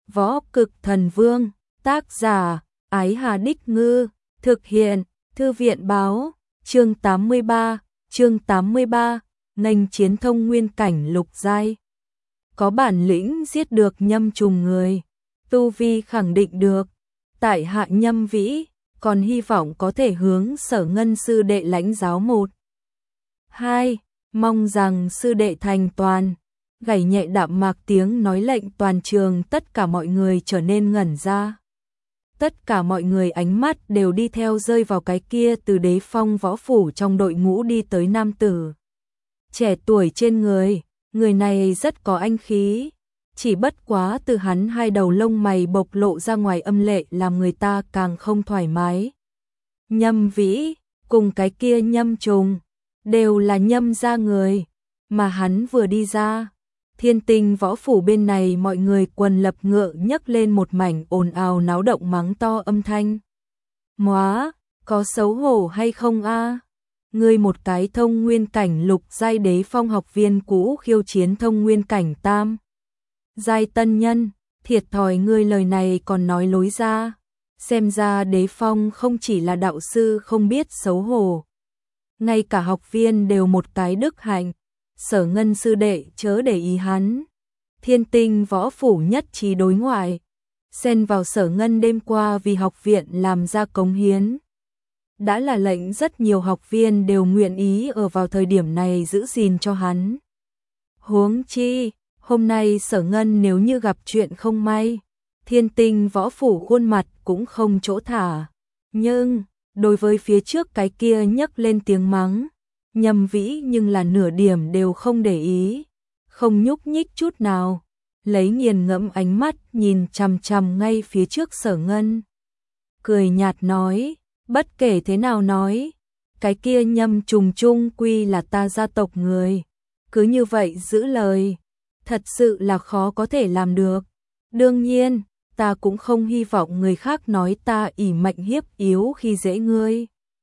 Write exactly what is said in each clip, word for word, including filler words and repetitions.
Võ Cực Thần Vương, tác giả, Ái Hà Đích Ngư, thực hiện, Thư viện báo, chương tám mươi ba, chương tám mươi ba, nghênh chiến thông nguyên cảnh lục giai. Có bản lĩnh giết được Nhâm Trùng người, tu vi khẳng định được, tại hạ Nhâm Vĩ, còn hy vọng có thể hướng Sở Ngân sư đệ lãnh giáo một. Hai, mong rằng sư đệ thành toàn. Gảy nhẹ đạm mạc tiếng nói lệnh toàn trường tất cả mọi người trở nên ngẩn ra. Tất cả mọi người ánh mắt đều đi theo rơi vào cái kia từ Đế Phong võ phủ trong đội ngũ đi tới nam tử. Trẻ tuổi trên người, người này rất có anh khí. Chỉ bất quá từ hắn hai đầu lông mày bộc lộ ra ngoài âm lệ làm người ta càng không thoải mái. Nhâm Vĩ, cùng cái kia Nhâm Trùng, đều là Nhâm gia người, mà hắn vừa đi ra. Thiên Tinh võ phủ bên này mọi người quần lập ngựa nhấc lên một mảnh ồn ào náo động mắng to âm thanh. Móa, có xấu hổ hay không a? Ngươi một cái thông nguyên cảnh lục giai Đế Phong học viên cũ khiêu chiến thông nguyên cảnh tam giai tân nhân, thiệt thòi ngươi lời này còn nói lối ra. Xem ra Đế Phong không chỉ là đạo sư không biết xấu hổ, ngay cả học viên đều một cái đức hạnh. Sở Ngân sư đệ chớ để ý hắn. Thiên Tinh võ phủ nhất trí đối ngoại, xen vào Sở Ngân đêm qua vì học viện làm ra cống hiến. Đã là lệnh rất nhiều học viên đều nguyện ý ở vào thời điểm này giữ gìn cho hắn. Huống chi, hôm nay Sở Ngân nếu như gặp chuyện không may, Thiên Tinh võ phủ khuôn mặt cũng không chỗ thả. Nhưng, đối với phía trước cái kia nhấc lên tiếng mắng, Nhâm Vĩ nhưng là nửa điểm đều không để ý, không nhúc nhích chút nào, lấy nghiền ngẫm ánh mắt nhìn chằm chằm ngay phía trước Sở Ngân. Cười nhạt nói, bất kể thế nào nói, cái kia Nhâm Trùng chung quy là ta gia tộc người, cứ như vậy giữ lời, thật sự là khó có thể làm được. Đương nhiên, ta cũng không hy vọng người khác nói ta ỷ mạnh hiếp yếu khi dễ ngươi.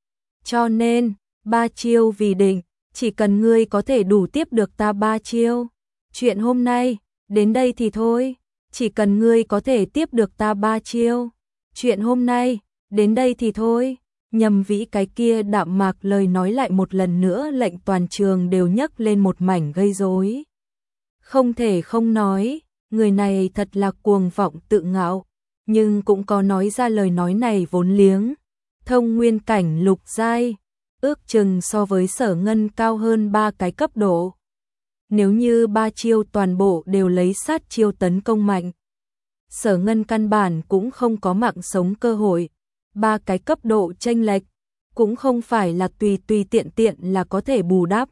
Cho nên, ba chiêu vì định, chỉ cần ngươi có thể đủ tiếp được ta ba chiêu. Chuyện hôm nay, đến đây thì thôi, chỉ cần ngươi có thể tiếp được ta ba chiêu. Chuyện hôm nay, đến đây thì thôi. Nhâm Vĩ cái kia đạm mạc lời nói lại một lần nữa lệnh toàn trường đều nhấc lên một mảnh gây rối. Không thể không nói, người này thật là cuồng vọng tự ngạo, nhưng cũng có nói ra lời nói này vốn liếng. Thông nguyên cảnh lục giai, ước chừng so với Sở Ngân cao hơn ba cái cấp độ. Nếu như ba chiêu toàn bộ đều lấy sát chiêu tấn công mạnh, Sở Ngân căn bản cũng không có mạng sống cơ hội. Ba cái cấp độ chênh lệch cũng không phải là tùy tùy tiện tiện là có thể bù đắp.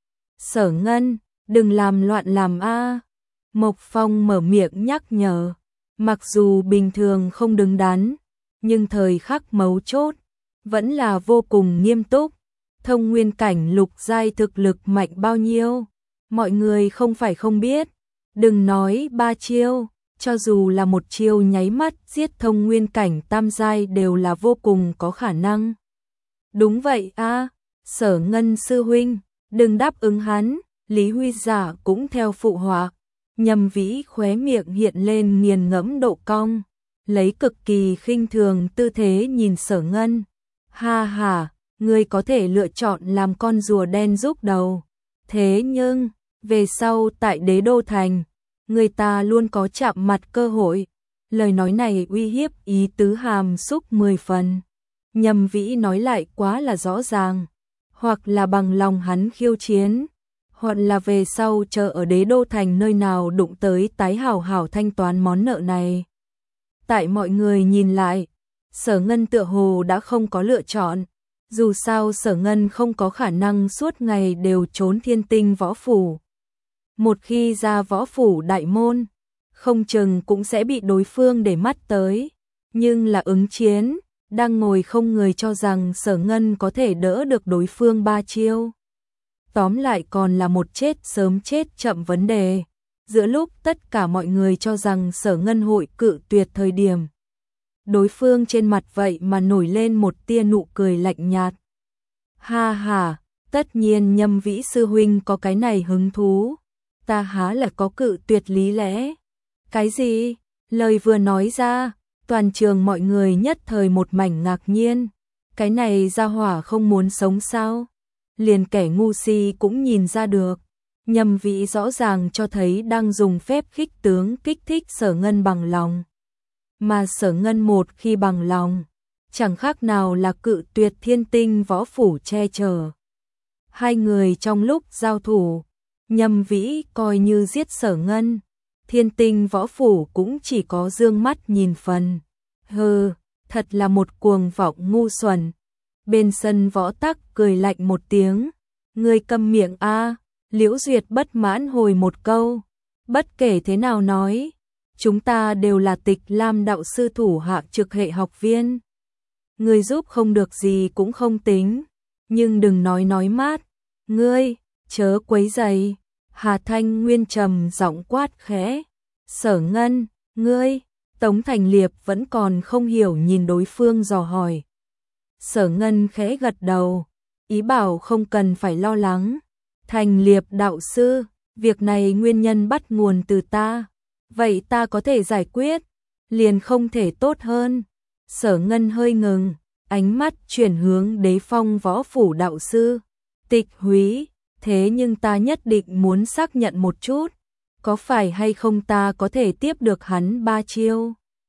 Sở Ngân, đừng làm loạn làm a. Mộc Phong mở miệng nhắc nhở, mặc dù bình thường không đứng đắn, nhưng thời khắc mấu chốt vẫn là vô cùng nghiêm túc. Thông nguyên cảnh lục giai thực lực mạnh bao nhiêu, mọi người không phải không biết. Đừng nói ba chiêu, cho dù là một chiêu nháy mắt giết thông nguyên cảnh tam giai đều là vô cùng có khả năng. Đúng vậy a, Sở Ngân sư huynh, đừng đáp ứng hắn. Lý Huy Giả cũng theo phụ họa. Nhâm Vĩ khóe miệng hiện lên nghiền ngẫm độ cong, lấy cực kỳ khinh thường tư thế nhìn Sở Ngân. Ha ha, ngươi có thể lựa chọn làm con rùa đen giúp đầu. Thế nhưng, về sau tại Đế Đô Thành, người ta luôn có chạm mặt cơ hội. Lời nói này uy hiếp ý tứ hàm xúc mười phần. Nhâm Vĩ nói lại quá là rõ ràng. Hoặc là bằng lòng hắn khiêu chiến, hoặc là về sau chờ ở Đế Đô Thành nơi nào đụng tới tái hảo hảo thanh toán món nợ này. Tại mọi người nhìn lại, Sở Ngân tựa hồ đã không có lựa chọn. Dù sao Sở Ngân không có khả năng suốt ngày đều trốn Thiên Tinh võ phủ. Một khi ra võ phủ đại môn, không chừng cũng sẽ bị đối phương để mắt tới. Nhưng là ứng chiến, đang ngồi không người cho rằng Sở Ngân có thể đỡ được đối phương ba chiêu. Tóm lại còn là một chết sớm chết chậm vấn đề. Giữa lúc tất cả mọi người cho rằng Sở Ngân hội cự tuyệt thời điểm, đối phương trên mặt vậy mà nổi lên một tia nụ cười lạnh nhạt. Ha ha, tất nhiên Nhâm Vĩ sư huynh có cái này hứng thú, ta há là có cự tuyệt lý lẽ. Cái gì? Lời vừa nói ra, toàn trường mọi người nhất thời một mảnh ngạc nhiên. Cái này gia hỏa không muốn sống sao? Liền kẻ ngu si cũng nhìn ra được. Nhâm Vĩ rõ ràng cho thấy đang dùng phép khích tướng kích thích Sở Ngân bằng lòng. Mà Sở Ngân một khi bằng lòng, chẳng khác nào là cự tuyệt Thiên Tinh võ phủ che chở. Hai người trong lúc giao thủ, Nhâm Vĩ coi như giết Sở Ngân, Thiên Tinh võ phủ cũng chỉ có dương mắt nhìn phần. Hừ, thật là một cuồng vọng ngu xuẩn. Bên sân võ tắc cười lạnh một tiếng, ngươi câm miệng a. Liễu Duyệt bất mãn hồi một câu, bất kể thế nào nói, chúng ta đều là Tịch Lam đạo sư thủ hạ trực hệ học viên. Ngươi giúp không được gì cũng không tính, nhưng đừng nói nói mát, ngươi, chớ quấy rầy. Hà Thanh Nguyên trầm giọng quát khẽ, Sở Ngân, ngươi, Tống Thành Liệp vẫn còn không hiểu nhìn đối phương dò hỏi. Sở Ngân khẽ gật đầu, ý bảo không cần phải lo lắng. Thành Liệp đạo sư, việc này nguyên nhân bắt nguồn từ ta, vậy ta có thể giải quyết, liền không thể tốt hơn. Sở Ngân hơi ngừng, ánh mắt chuyển hướng Đế Phong võ phủ đạo sư. Tịch Húy, thế nhưng ta nhất định muốn xác nhận một chút, có phải hay không ta có thể tiếp được hắn ba chiêu.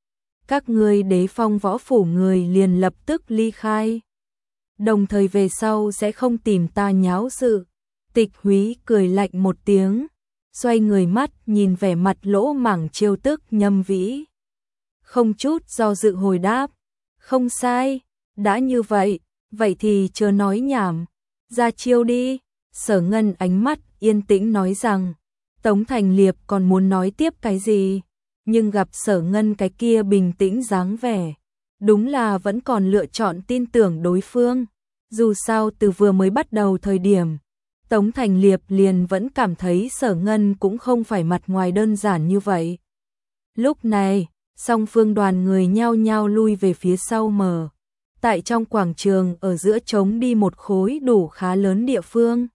Các ngươi Đế Phong võ phủ người liền lập tức ly khai, đồng thời về sau sẽ không tìm ta nháo sự. Tịch Húy cười lạnh một tiếng, xoay người mắt nhìn vẻ mặt lỗ mảng trêu tức Nhâm Vĩ. Không chút do dự hồi đáp, không sai, đã như vậy, vậy thì chớ nói nhảm, ra chiêu đi. Sở Ngân ánh mắt yên tĩnh nói rằng, Tống Thành Liệp còn muốn nói tiếp cái gì, nhưng gặp Sở Ngân cái kia bình tĩnh dáng vẻ, đúng là vẫn còn lựa chọn tin tưởng đối phương. Dù sao từ vừa mới bắt đầu thời điểm, Tống Thành Liệp liền vẫn cảm thấy Sở Ngân cũng không phải mặt ngoài đơn giản như vậy. Lúc này, song phương đoàn người nhao nhao lui về phía sau mở. Tại trong quảng trường ở giữa trống đi một khối đủ khá lớn địa phương.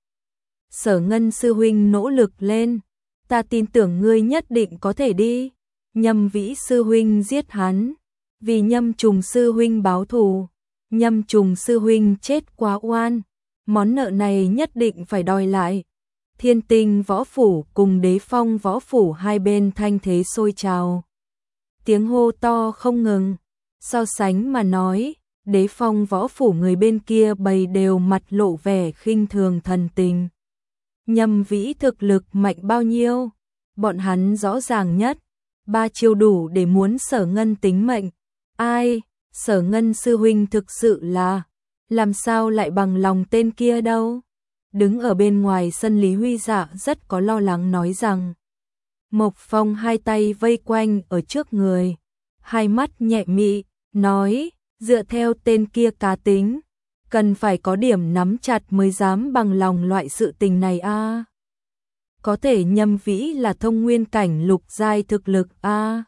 Sở Ngân sư huynh nỗ lực lên, ta tin tưởng ngươi nhất định có thể đi. Nhâm Vĩ sư huynh giết hắn, vì Nhâm Trùng sư huynh báo thù. Nhâm Trùng sư huynh chết quá oan, món nợ này nhất định phải đòi lại. Thiên Tinh võ phủ cùng Đế Phong võ phủ hai bên thanh thế sôi trào. Tiếng hô to không ngừng, so sánh mà nói, Đế Phong võ phủ người bên kia bầy đều mặt lộ vẻ khinh thường thần tình. Nhâm Vĩ thực lực mạnh bao nhiêu, bọn hắn rõ ràng nhất, ba chiêu đủ để muốn Sở Ngân tính mệnh. Ai, Sở Ngân sư huynh thực sự là, làm sao lại bằng lòng tên kia đâu. Đứng ở bên ngoài sân Lý Huy Dạ rất có lo lắng nói rằng. Mộc Phong hai tay vây quanh ở trước người, hai mắt nhẹ mị, nói, dựa theo tên kia cá tính, cần phải có điểm nắm chặt mới dám bằng lòng loại sự tình này a. À. Có thể Nhâm Vĩ là thông nguyên cảnh lục giai thực lực a. À.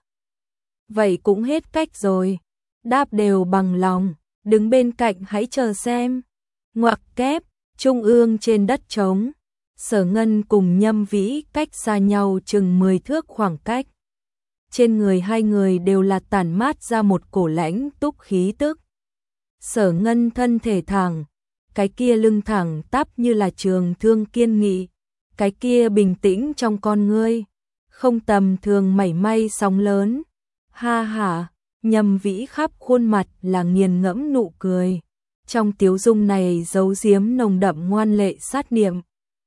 Vậy cũng hết cách rồi, đáp đều bằng lòng, đứng bên cạnh hãy chờ xem. Ngoặc kép, trung ương trên đất trống, Sở Ngân cùng Nhâm Vĩ cách xa nhau chừng mười thước khoảng cách. Trên người hai người đều là tản mát ra một cổ lãnh túc khí tức. Sở Ngân thân thể thẳng, cái kia lưng thẳng tắp như là trường thương kiên nghị, cái kia bình tĩnh trong con ngươi, không tầm thường mảy may sóng lớn. Ha ha, Nhâm Vĩ khắp khuôn mặt là nghiền ngẫm nụ cười, trong tiếu dung này giấu giếm nồng đậm ngoan lệ sát niệm.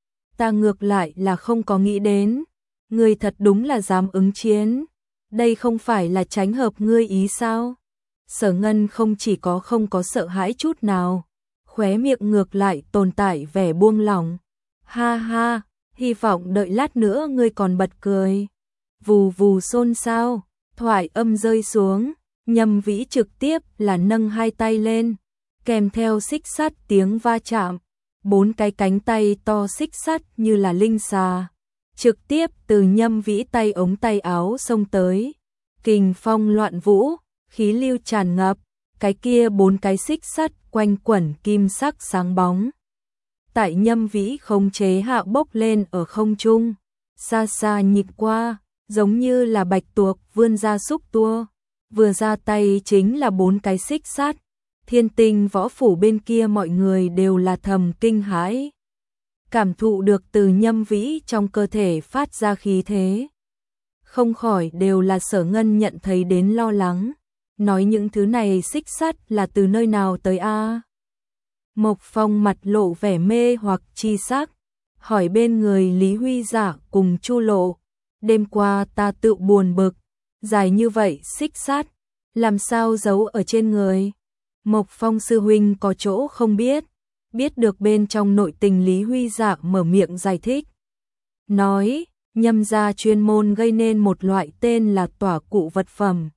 Ta ngược lại là không có nghĩ đến, ngươi thật đúng là dám ứng chiến, đây không phải là tránh hợp ngươi ý sao? Sở Ngân không chỉ có không có sợ hãi chút nào, khóe miệng ngược lại tồn tại vẻ buông lỏng. Ha ha, hy vọng đợi lát nữa ngươi còn bật cười. Vù vù xôn xao, thoại âm rơi xuống, Nhâm Vĩ trực tiếp là nâng hai tay lên, kèm theo xích sắt tiếng va chạm, bốn cái cánh tay to xích sắt như là linh xà, trực tiếp từ Nhâm Vĩ tay ống tay áo xông tới, kình phong loạn vũ, khí lưu tràn ngập, cái kia bốn cái xích sắt quanh quẩn kim sắc sáng bóng. Tại Nhâm Vĩ khống chế hạ bốc lên ở không trung, xa xa nhìn qua, giống như là bạch tuộc vươn ra xúc tua, vừa ra tay chính là bốn cái xích sắt. Thiên Tinh võ phủ bên kia mọi người đều là thầm kinh hãi, cảm thụ được từ Nhâm Vĩ trong cơ thể phát ra khí thế, không khỏi đều là Sở Ngân nhận thấy đến lo lắng, nói những thứ này xích sắt là từ nơi nào tới a? Mộc Phong mặt lộ vẻ mê hoặc chi sắc, hỏi bên người Lý Huy Dạ cùng Chu Lộ, đêm qua ta tự buồn bực, dài như vậy xích sắt, làm sao giấu ở trên người? Mộc Phong sư huynh có chỗ không biết, biết được bên trong nội tình Lý Huy Dạ mở miệng giải thích. Nói, Nhâm gia chuyên môn gây nên một loại tên là tỏa cụ vật phẩm.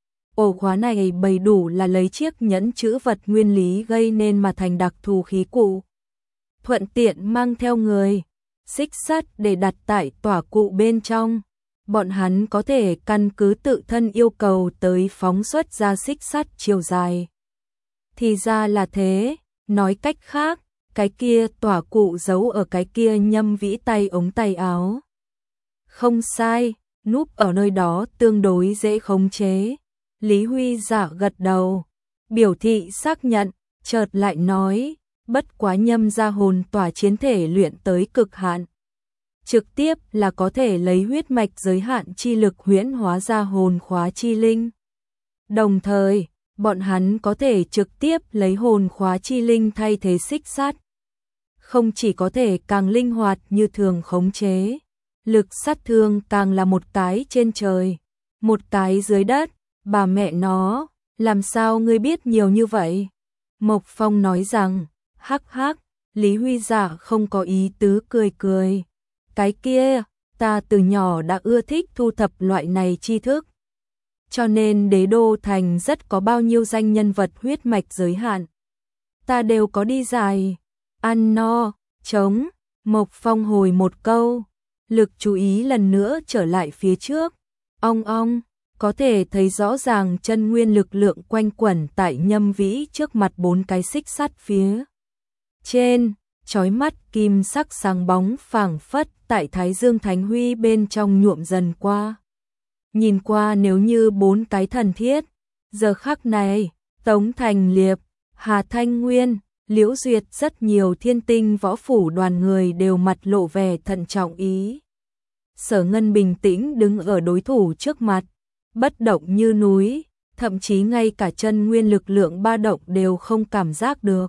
Ổ khóa này bày đủ là lấy chiếc nhẫn chữ vật nguyên lý gây nên mà thành đặc thù khí cụ. Thuận tiện mang theo người, xích sắt để đặt tại tỏa cụ bên trong. Bọn hắn có thể căn cứ tự thân yêu cầu tới phóng xuất ra xích sắt chiều dài. Thì ra là thế, nói cách khác, cái kia tỏa cụ giấu ở cái kia Nhâm Vĩ tay ống tay áo. Không sai, núp ở nơi đó tương đối dễ khống chế. Lý Huy Dạ gật đầu, biểu thị xác nhận, chợt lại nói, bất quá Nhâm gia hồn tỏa chiến thể luyện tới cực hạn. Trực tiếp là có thể lấy huyết mạch giới hạn chi lực huyễn hóa ra hồn khóa chi linh. Đồng thời, bọn hắn có thể trực tiếp lấy hồn khóa chi linh thay thế xích sắt. Không chỉ có thể càng linh hoạt như thường khống chế, lực sát thương càng là một cái trên trời, một cái dưới đất, bà mẹ nó, làm sao ngươi biết nhiều như vậy? Mộc Phong nói rằng, hắc hắc, Lý Huy Dạ không có ý tứ cười cười. Cái kia, ta từ nhỏ đã ưa thích thu thập loại này tri thức. Cho nên đế đô thành rất có bao nhiêu danh nhân vật huyết mạch giới hạn. Ta đều có đi dài, ăn no, chống, Mộc Phong hồi một câu, lực chú ý lần nữa trở lại phía trước. Ong ong, có thể thấy rõ ràng chân nguyên lực lượng quanh quẩn tại Nhâm Vĩ trước mặt bốn cái xích sắt phía trên. Chói mắt kim sắc sáng bóng phảng phất tại Thái Dương Thánh Huy bên trong nhuộm dần qua. Nhìn qua nếu như bốn cái thần thiết, giờ khắc này, Tống Thành Liệp, Hà Thanh Nguyên, Liễu Duyệt rất nhiều Thiên Tinh võ phủ đoàn người đều mặt lộ vẻ thận trọng ý. Sở Ngân bình tĩnh đứng ở đối thủ trước mặt, bất động như núi, thậm chí ngay cả chân nguyên lực lượng ba động đều không cảm giác được.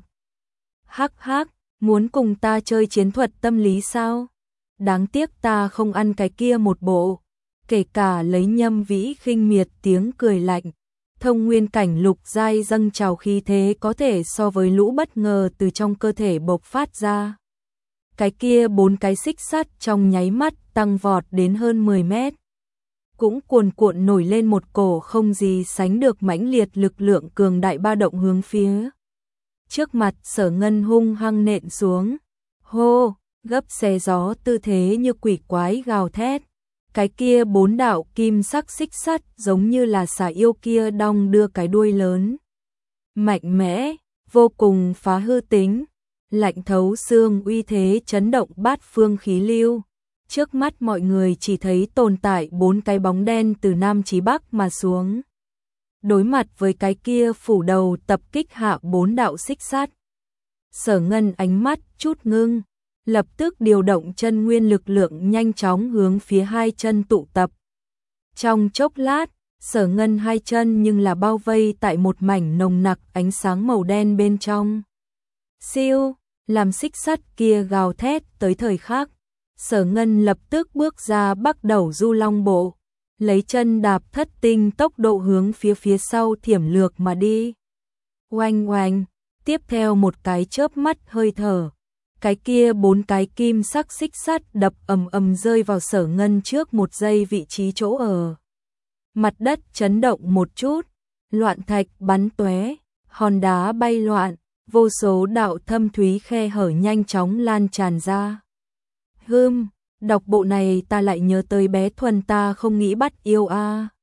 Hắc hắc, muốn cùng ta chơi chiến thuật tâm lý sao? Đáng tiếc ta không ăn cái kia một bộ. Kể cả lấy Nhâm Vĩ khinh miệt tiếng cười lạnh. Thông nguyên cảnh lục giai dâng trào khí thế có thể so với lũ bất ngờ từ trong cơ thể bộc phát ra. Cái kia bốn cái xích sắt trong nháy mắt tăng vọt đến hơn mười mét. Cũng cuồn cuộn nổi lên một cổ không gì sánh được mãnh liệt lực lượng cường đại ba động hướng phía trước mặt Sở Ngân hung hăng nện xuống. Hô, gấp xé gió tư thế như quỷ quái gào thét. Cái kia bốn đạo kim sắc xích sắt giống như là xà yêu kia đong đưa cái đuôi lớn. Mạnh mẽ, vô cùng phá hư tính, lạnh thấu xương uy thế chấn động bát phương khí lưu. Trước mắt mọi người chỉ thấy tồn tại bốn cái bóng đen từ Nam chí Bắc mà xuống. Đối mặt với cái kia phủ đầu tập kích hạ bốn đạo xích sắt. Sở Ngân ánh mắt chút ngưng, lập tức điều động chân nguyên lực lượng nhanh chóng hướng phía hai chân tụ tập. Trong chốc lát, Sở Ngân hai chân nhưng là bao vây tại một mảnh nồng nặc ánh sáng màu đen bên trong. Siêu, làm xích sắt kia gào thét tới thời khắc, Sở Ngân lập tức bước ra bắt đầu du long bộ, lấy chân đạp thất tinh tốc độ hướng phía phía sau thiểm lược mà đi. Oanh oanh, tiếp theo một cái chớp mắt hơi thở, cái kia bốn cái kim sắc xích sắt đập ầm ầm rơi vào Sở Ngân trước một giây vị trí chỗ ở. Mặt đất chấn động một chút, loạn thạch bắn tóe, hòn đá bay loạn, vô số đạo thâm thúy khe hở nhanh chóng lan tràn ra. Hừm, đọc bộ này ta lại nhớ tới bé Thuần ta không nghĩ bắt yêu a.